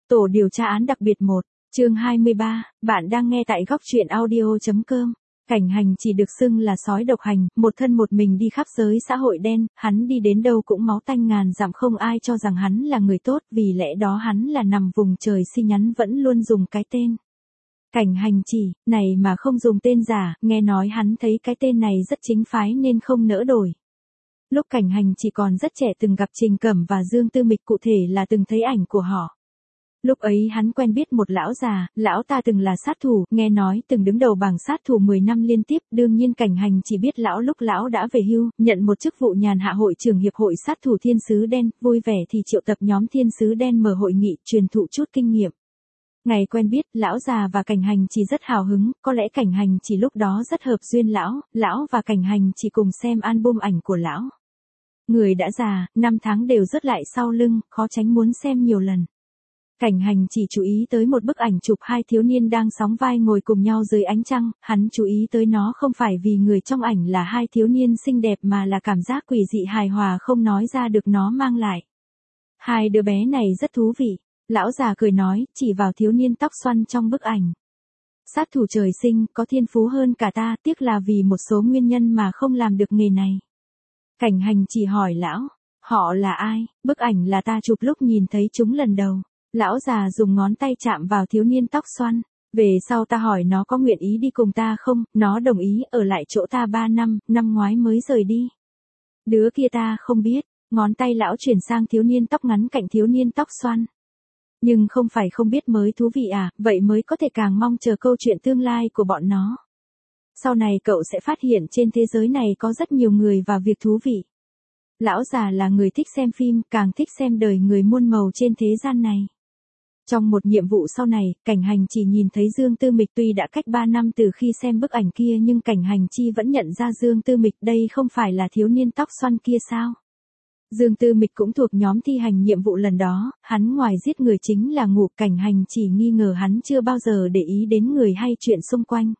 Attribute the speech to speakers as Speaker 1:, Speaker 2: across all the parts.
Speaker 1: Tổ điều tra án đặc biệt 1, chương 23, bạn đang nghe tại góc truyện audio.com. Cảnh Hành chỉ được xưng là sói độc hành, một thân một mình đi khắp giới xã hội đen, hắn đi đến đâu cũng máu tanh ngàn dặm, không ai cho rằng hắn là người tốt, vì lẽ đó hắn là nằm vùng trời xi nhắn vẫn luôn dùng cái tên Cảnh Hành chỉ, này mà không dùng tên giả, nghe nói hắn thấy cái tên này rất chính phái nên không nỡ đổi. Lúc Cảnh Hành chỉ còn rất trẻ từng gặp Trình Cẩm và Dương Tư Mịch, cụ thể là từng thấy ảnh của họ. Lúc ấy hắn quen biết một lão già, lão ta từng là sát thủ, nghe nói từng đứng đầu bảng sát thủ 10 năm liên tiếp, đương nhiên Cảnh Hành chỉ biết lão lúc lão đã về hưu, nhận một chức vụ nhàn hạ hội trưởng hiệp hội sát thủ Thiên Sứ Đen, vui vẻ thì triệu tập nhóm Thiên Sứ Đen mở hội nghị, truyền thụ chút kinh nghiệm. Ngày quen biết, lão già và Cảnh Hành chỉ rất hào hứng, có lẽ Cảnh Hành chỉ lúc đó rất hợp duyên lão và Cảnh Hành chỉ cùng xem album ảnh của lão. Người đã già, năm tháng đều rớt lại sau lưng, khó tránh muốn xem nhiều lần. Cảnh Hành chỉ chú ý tới một bức ảnh chụp hai thiếu niên đang sóng vai ngồi cùng nhau dưới ánh trăng, hắn chú ý tới nó không phải vì người trong ảnh là hai thiếu niên xinh đẹp mà là cảm giác quỷ dị hài hòa không nói ra được nó mang lại. Hai đứa bé này rất thú vị, lão già cười nói, chỉ vào thiếu niên tóc xoăn trong bức ảnh. Sát thủ trời sinh, có thiên phú hơn cả ta, tiếc là vì một số nguyên nhân mà không làm được nghề này. Cảnh Hành chỉ hỏi lão, họ là ai, bức ảnh là ta chụp lúc nhìn thấy chúng lần đầu. Lão già dùng ngón tay chạm vào thiếu niên tóc xoăn. Về sau ta hỏi nó có nguyện ý đi cùng ta không, nó đồng ý ở lại chỗ ta 3 năm, năm ngoái mới rời đi. Đứa kia ta không biết, ngón tay lão chuyển sang thiếu niên tóc ngắn cạnh thiếu niên tóc xoăn. Nhưng không phải không biết mới thú vị à, vậy mới có thể càng mong chờ câu chuyện tương lai của bọn nó. Sau này cậu sẽ phát hiện trên thế giới này có rất nhiều người và việc thú vị. Lão già là người thích xem phim, càng thích xem đời người muôn màu trên thế gian này. Trong một nhiệm vụ sau này, Cảnh Hành chỉ nhìn thấy Dương Tư Mịch, tuy đã cách 3 năm từ khi xem bức ảnh kia nhưng Cảnh Hành chi vẫn nhận ra Dương Tư Mịch, đây không phải là thiếu niên tóc xoăn kia sao? Dương Tư Mịch cũng thuộc nhóm thi hành nhiệm vụ lần đó, hắn ngoài giết người chính là ngủ. Cảnh Hành chỉ nghi ngờ hắn chưa bao giờ để ý đến người hay chuyện xung quanh.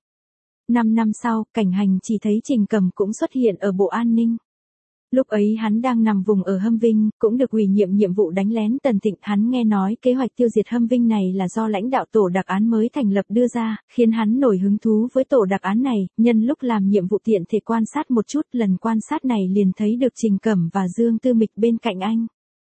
Speaker 1: 5 năm sau, Cảnh Hành chỉ thấy Trình Cẩm cũng xuất hiện ở Bộ An ninh. Lúc ấy hắn đang nằm vùng ở Hâm Vinh, cũng được ủy nhiệm vụ đánh lén Tần Thịnh. Hắn nghe nói kế hoạch tiêu diệt Hâm Vinh này là do lãnh đạo tổ đặc án mới thành lập đưa ra, khiến hắn nổi hứng thú với tổ đặc án này, nhân lúc làm nhiệm vụ tiện thể quan sát một chút, lần quan sát này liền thấy được Trình Cẩm và Dương Tư Mịch bên cạnh anh.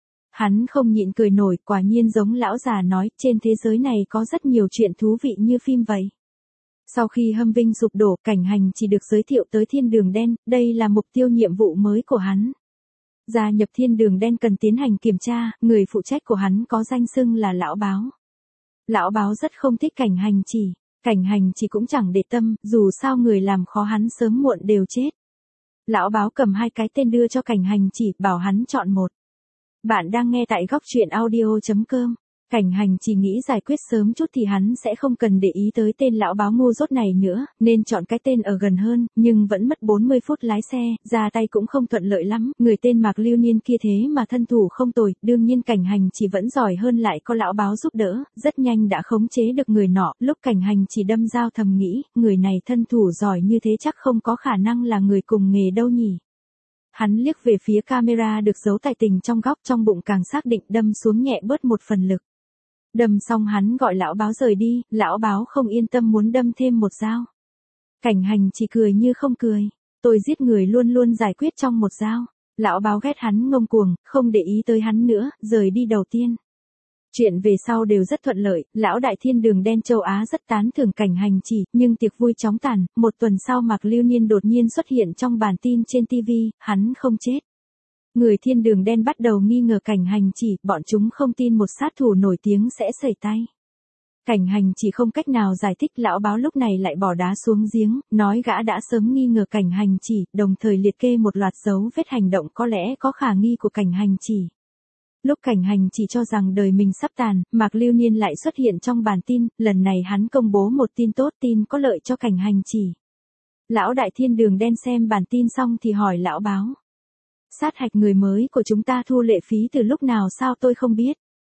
Speaker 1: Hắn không nhịn cười nổi, quả nhiên giống lão già nói, trên thế giới này có rất nhiều chuyện thú vị như phim vậy. Sau khi Hâm Vinh sụp đổ, Cảnh Hành chỉ được giới thiệu tới Thiên Đường Đen, đây là mục tiêu nhiệm vụ mới của hắn. Gia nhập Thiên Đường Đen cần tiến hành kiểm tra, người phụ trách của hắn có danh xưng là Lão Báo. Lão Báo rất không thích Cảnh Hành chỉ. Cảnh Hành chỉ cũng chẳng để tâm, dù sao người làm khó hắn sớm muộn đều chết. Lão Báo cầm hai cái tên đưa cho Cảnh Hành chỉ, bảo hắn chọn một. Bạn đang nghe tại góc truyện audio.com. Cảnh Hành chỉ nghĩ giải quyết sớm chút thì hắn sẽ không cần để ý tới tên lão báo ngu dốt này nữa, nên chọn cái tên ở gần hơn, nhưng vẫn mất 40 phút lái xe, ra tay cũng không thuận lợi lắm, người tên Mạc Lưu Niên kia thế mà thân thủ không tồi, đương nhiên Cảnh Hành chỉ vẫn giỏi hơn, lại có lão báo giúp đỡ, rất nhanh đã khống chế được người nọ. Lúc Cảnh Hành chỉ đâm dao thầm nghĩ, người này thân thủ giỏi như thế chắc không có khả năng là người cùng nghề đâu nhỉ. Hắn liếc về phía camera được giấu tài tình trong góc, trong bụng càng xác định, đâm xuống nhẹ bớt một phần lực. Đâm xong hắn gọi lão báo rời đi, lão báo không yên tâm muốn đâm thêm một dao. Cảnh Hành chỉ cười như không cười, tôi giết người luôn luôn giải quyết trong một dao. Lão báo ghét hắn ngông cuồng, không để ý tới hắn nữa, rời đi đầu tiên. Chuyện về sau đều rất thuận lợi, lão đại Thiên Đường Đen châu Á rất tán thưởng Cảnh Hành chỉ, nhưng tiệc vui chóng tàn, một tuần sau Mạc Lưu Niên đột nhiên xuất hiện trong bản tin trên TV, hắn không chết. Người Thiên Đường Đen bắt đầu nghi ngờ Cảnh Hành chỉ, bọn chúng không tin một sát thủ nổi tiếng sẽ sẩy tay. Cảnh Hành chỉ không cách nào giải thích, lão báo lúc này lại bỏ đá xuống giếng, nói gã đã sớm nghi ngờ Cảnh Hành chỉ, đồng thời liệt kê một loạt dấu vết hành động có lẽ có khả nghi của Cảnh Hành chỉ. Lúc Cảnh Hành chỉ cho rằng đời mình sắp tàn, Mạc Lưu Niên lại xuất hiện trong bản tin, lần này hắn công bố một tin tốt, tin có lợi cho Cảnh Hành chỉ. Lão đại Thiên Đường Đen xem bản tin xong thì hỏi lão báo. Sát hạch người mới của chúng ta thu lệ phí từ lúc nào sao tôi không biết.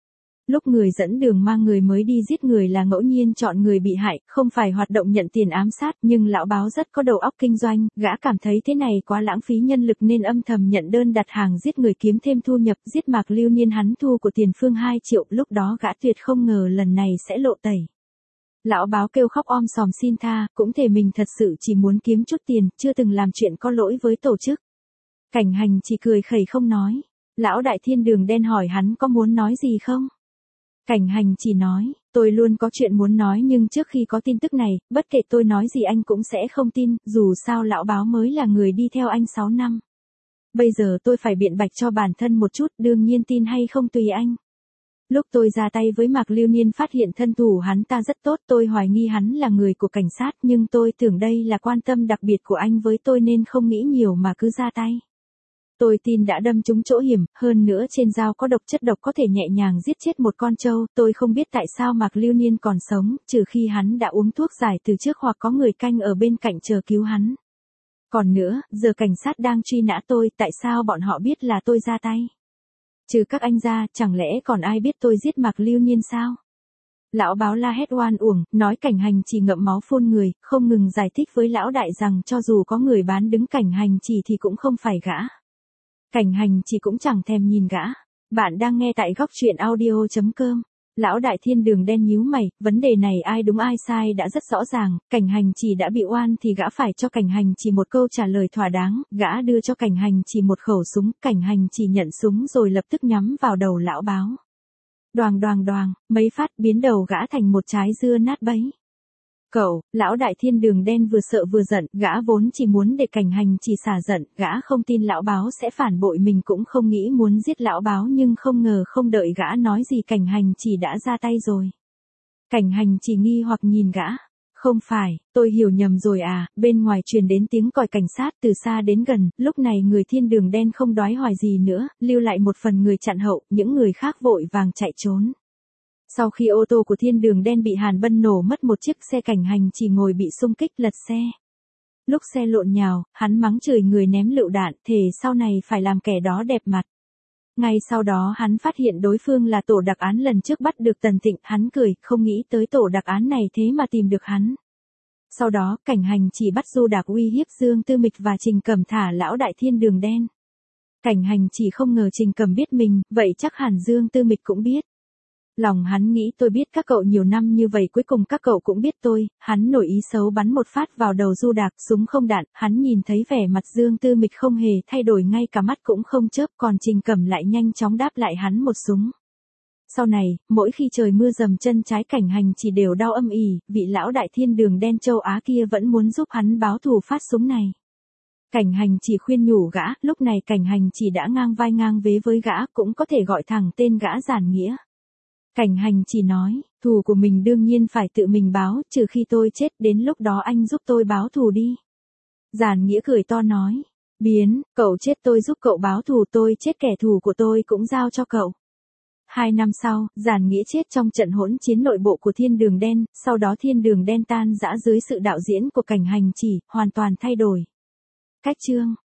Speaker 1: Lúc người dẫn đường mang người mới đi giết người là ngẫu nhiên chọn người bị hại, không phải hoạt động nhận tiền ám sát, nhưng lão báo rất có đầu óc kinh doanh, gã cảm thấy thế này quá lãng phí nhân lực nên âm thầm nhận đơn đặt hàng giết người kiếm thêm thu nhập, giết Mạc Lưu Niên hắn thu của tiền phương 2 triệu, lúc đó gã tuyệt không ngờ lần này sẽ lộ tẩy. Lão báo kêu khóc om sòm xin tha, cũng thề mình thật sự chỉ muốn kiếm chút tiền, chưa từng làm chuyện có lỗi với tổ chức. Cảnh Hành chỉ cười khẩy không nói. Lão đại thiên đường đen hỏi hắn có muốn nói gì không? Cảnh Hành chỉ nói, tôi luôn có chuyện muốn nói nhưng trước khi có tin tức này, bất kể tôi nói gì anh cũng sẽ không tin, dù sao lão báo mới là người đi theo anh 6 năm. Bây giờ tôi phải biện bạch cho bản thân một chút, đương nhiên tin hay không tùy anh. Lúc tôi ra tay với Mạc Lưu Niên phát hiện thân thủ hắn ta rất tốt, tôi hoài nghi hắn là người của cảnh sát nhưng tôi tưởng đây là quan tâm đặc biệt của anh với tôi nên không nghĩ nhiều mà cứ ra tay. Tôi tin đã đâm trúng chỗ hiểm, hơn nữa trên dao có độc, chất độc có thể nhẹ nhàng giết chết một con trâu, tôi không biết tại sao Mạc Lưu Niên còn sống, trừ khi hắn đã uống thuốc giải từ trước hoặc có người canh ở bên cạnh chờ cứu hắn. Còn nữa, giờ cảnh sát đang truy nã tôi, tại sao bọn họ biết là tôi ra tay? Trừ các anh ra, chẳng lẽ còn ai biết tôi giết Mạc Lưu Niên sao? Lão báo la hét oan uổng, nói Cảnh Hành chỉ ngậm máu phun người, không ngừng giải thích với lão đại rằng cho dù có người bán đứng Cảnh Hành chỉ thì cũng không phải gã. Cảnh Hành chỉ cũng chẳng thèm nhìn gã. Bạn đang nghe tại góc truyện audio.com. Lão đại thiên đường đen nhíu mày, vấn đề này ai đúng ai sai đã rất rõ ràng, Cảnh Hành chỉ đã bị oan thì gã phải cho Cảnh Hành chỉ một câu trả lời thỏa đáng, gã đưa cho Cảnh Hành chỉ một khẩu súng, Cảnh Hành chỉ nhận súng rồi lập tức nhắm vào đầu lão báo. Đoàng đoàng đoàng, mấy phát biến đầu gã thành một trái dưa nát bấy. Cậu, lão đại thiên đường đen vừa sợ vừa giận, gã vốn chỉ muốn để Cảnh Hành chỉ xả giận, gã không tin lão báo sẽ phản bội mình cũng không nghĩ muốn giết lão báo nhưng không ngờ không đợi gã nói gì Cảnh Hành chỉ đã ra tay rồi. Cảnh Hành chỉ nghi hoặc nhìn gã. Không phải, tôi hiểu nhầm rồi à, bên ngoài truyền đến tiếng còi cảnh sát từ xa đến gần, lúc này người thiên đường đen không đoái hoài gì nữa, lưu lại một phần người chặn hậu, những người khác vội vàng chạy trốn. Sau khi ô tô của thiên đường đen bị Hàn Bân nổ mất một chiếc xe, Cảnh Hành chỉ ngồi bị xung kích lật xe. Lúc xe lộn nhào, hắn mắng chửi người ném lựu đạn, thề sau này phải làm kẻ đó đẹp mặt. Ngay sau đó hắn phát hiện đối phương là tổ đặc án lần trước bắt được Tần Tịnh, hắn cười, không nghĩ tới tổ đặc án này thế mà tìm được hắn. Sau đó, Cảnh Hành chỉ bắt Du Đạc uy hiếp Dương Tư Mịch và Trình Cẩm thả lão đại thiên đường đen. Cảnh Hành chỉ không ngờ Trình Cẩm biết mình, vậy chắc hẳn Dương Tư Mịch cũng biết. Lòng hắn nghĩ tôi biết các cậu nhiều năm như vậy cuối cùng các cậu cũng biết tôi, hắn nổi ý xấu bắn một phát vào đầu Du Đạc, súng không đạn, hắn nhìn thấy vẻ mặt Dương Tư Mịch không hề thay đổi, ngay cả mắt cũng không chớp, còn Trình Cẩm lại nhanh chóng đáp lại hắn một súng. Sau này, mỗi khi trời mưa dầm chân trái Cảnh Hành chỉ đều đau âm ỉ, vị lão đại thiên đường đen châu Á kia vẫn muốn giúp hắn báo thù phát súng này. Cảnh Hành chỉ khuyên nhủ gã, lúc này Cảnh Hành chỉ đã ngang vai ngang vế với gã, cũng có thể gọi thẳng tên gã giản nghĩa. Cảnh Hành chỉ nói, thù của mình đương nhiên phải tự mình báo, trừ khi tôi chết, đến lúc đó anh giúp tôi báo thù đi. Giản nghĩa cười to nói, biến, cậu chết tôi giúp cậu báo thù, tôi chết kẻ thù của tôi cũng giao cho cậu. 2 năm sau, Giản nghĩa chết trong trận hỗn chiến nội bộ của thiên đường đen, sau đó thiên đường đen tan rã dưới sự đạo diễn của Cảnh Hành chỉ, hoàn toàn thay đổi. Cách chương